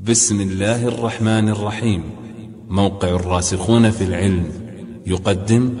بسم الله الرحمن الرحيم. موقع الراسخون في العلم يقدم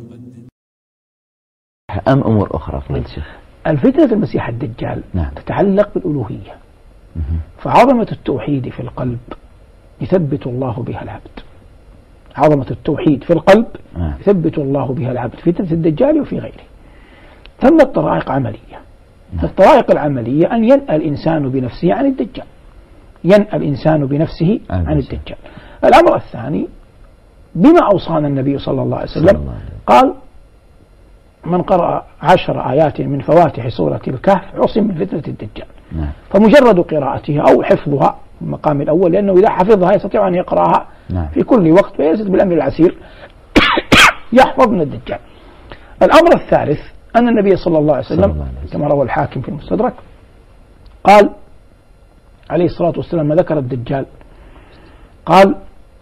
أمور أخرى فضيلة الشيخ. الفتنة المسيح الدجال تتعلق بالألوهية، فعظمة التوحيد في القلب يثبت الله بها العبد. عظمة التوحيد في القلب يثبت الله بها العبد في فتنة الدجال وفي غيره. ثم الطرائق عملية. الطرائق العملية أن ينأى الإنسان بنفسه عن الدجال، ينأى الإنسان بنفسه عن الدجال. الأمر الثاني بما أوصانا النبي صلى الله عليه وسلم، قال: من قرأ 10 آيات من فواتح سورة الكهف عصم من فتنة الدجال. فمجرد قراءتها أو حفظها في المقام الأول، لأنه إذا حفظها يستطيع أن يقرأها في كل وقت ويليس بالأمر العسير يحفظ من الدجال. الأمر الثالث أن النبي صلى الله عليه وسلم كما روى الحاكم في المستدرك قال عليه الصلاة والسلام ما ذكر الدجال، قال: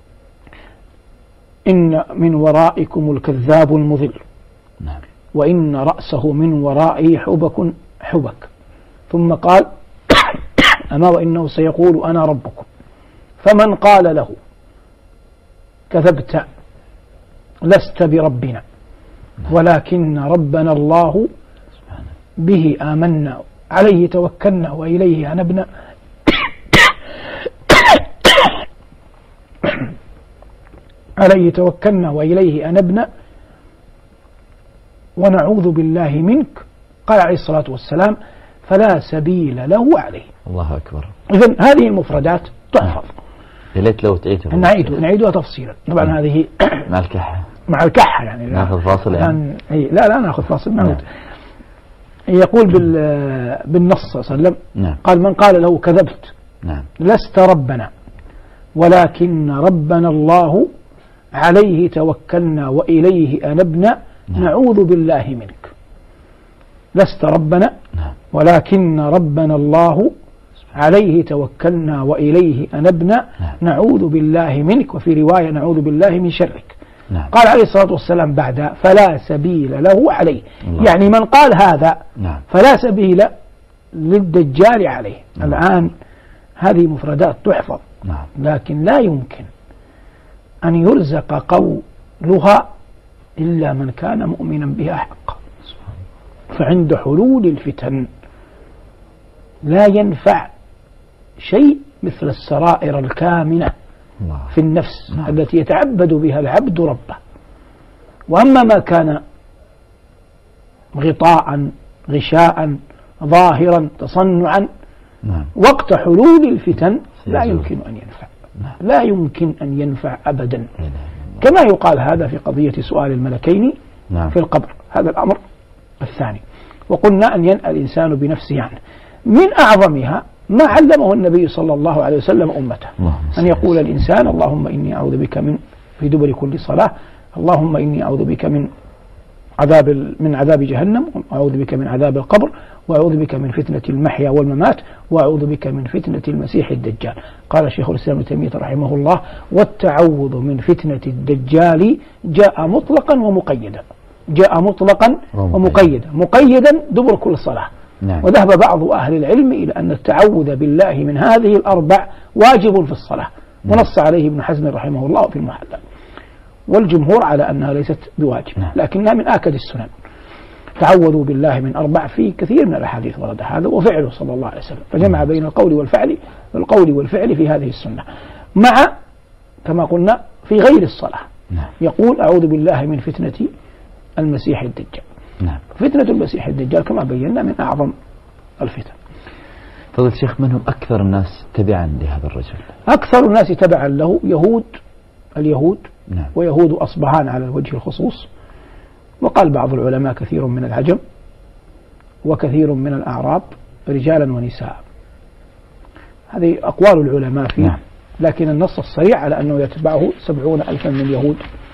إن من ورائكم الكذاب المضل، وإن رأسه من ورائه حبك. ثم قال: أما وإنه سيقول أنا ربكم، فمن قال له كذبت لست بربنا ولكن ربنا الله به آمنا عليه توكلنا وإليه أنبنا عليه توكلنا وإليه أنبنا ونعوذ بالله منك، قال عليه الصلاة والسلام: فلا سبيل له عليه. الله أكبر. إذن هذه المفردات تحفظ. يا ليت لو تعيدها. نعيدها تفصيلا. طبعا هذه مع الكحة يعني ناخذ فاصل يعني. لا ناخذ فاصل. يقول بالنص صلى الله عليه وسلم قال: من قال له كذبت لست ربنا ولكن ربنا الله عليه توكلنا وإليه أنبنا نعوذ بالله منك. لست ربنا ولكن ربنا الله عليه توكلنا وإليه أنبنا نعوذ بالله منك، وفي رواية نعوذ بالله من شرك. قال عليه الصلاة والسلام بعدها: فلا سبيل له عليه. يعني من قال هذا فلا سبيل للدجال عليه. الآن هذه مفردات تحفظ، لكن لا يمكن أن يرزق قولها إلا من كان مؤمنا بها حقا. فعند حلول الفتن لا ينفع شيء مثل السرائر الكامنة في النفس التي يتعبد بها العبد ربه. وأما ما كان غطاء غشاء ظاهرا تصنعا وقت حلول الفتن لا يمكن أن ينفع، لا يمكن أن ينفع أبدا. كما يقال هذا في قضية سؤال الملكين في القبر. هذا الأمر الثاني. وقلنا أن ينأى الإنسان بنفسه عنه. من أعظمها ما علمه النبي صلى الله عليه وسلم أمته، أن يقول الإنسان: اللهم إني أعوذ بك في دبر كل صلاة، اللهم إني أعوذ بك من عذاب جهنم، وأعوذ بك من عذاب القبر، وأعوذ بك من فتنة المحيا والممات، وأعوذ بك من فتنة المسيح الدجال. قال شيخ الإسلام ابن تيمية رحمه الله: والتعوذ من فتنة الدجال جاء مطلقا ومقيدا. جاء مطلقا ومقيدا. مقيدا دبر كل صلاة. وذهب بعض أهل العلم إلى أن التعوذ بالله من هذه الأربع واجب في الصلاة، ونص عليه ابن حزم رحمه الله في المحلى، والجمهور على أنها ليست بواجب، لكنها من آكد السنن. تعوذوا بالله من 4 في كثير من الأحاديث ورد هذا، وفعله صلى الله عليه وسلم، فجمع بين القول والفعل في هذه السنة. مع كما قلنا في غير الصلاة يقول: أعوذ بالله من فتنة المسيح الدجال. فتنة المسيح الدجال كما بينا من أعظم الفتن. فضيلة الشيخ، من هم أكثر الناس تبعا لهذا الرجل؟ أكثر الناس تبعا له اليهود ويهود أصبهان على وجه الخصوص، وقال بعض العلماء كثير من العجم وكثير من الأعراب رجالا ونساء. هذه أقوال العلماء فيه. لكن النص الصريح على أنه يتبعه 70,000 من اليهود